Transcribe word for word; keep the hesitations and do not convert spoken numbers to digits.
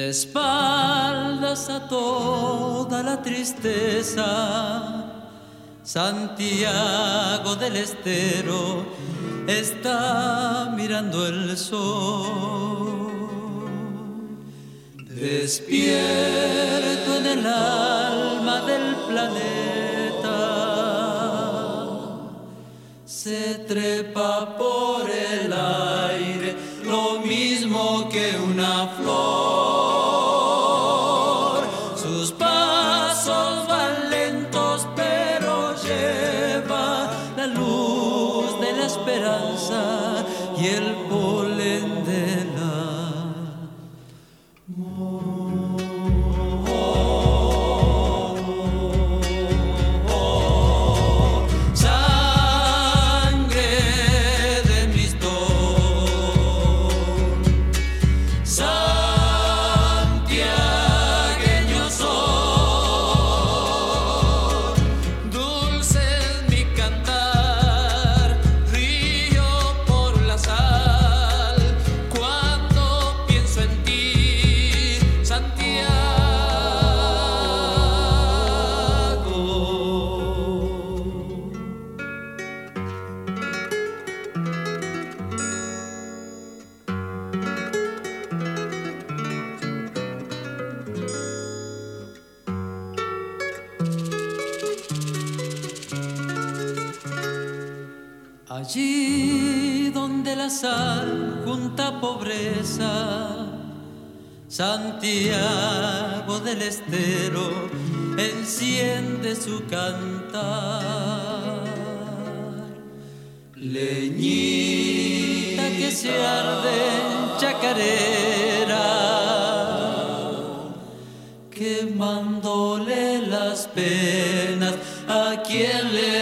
espaldas a toda la tristeza, Santiago del Estero está mirando el sol. Despierto en el alma del planeta, se trepa por el aire lo mismo que una flor. Sus pasos van lentos, pero lleva la luz de la esperanza y el polen de la allí donde la sal junta pobreza, Santiago del Estero enciende su cantar. Leñita que se arde en chacarera, quemándole las penas a quien le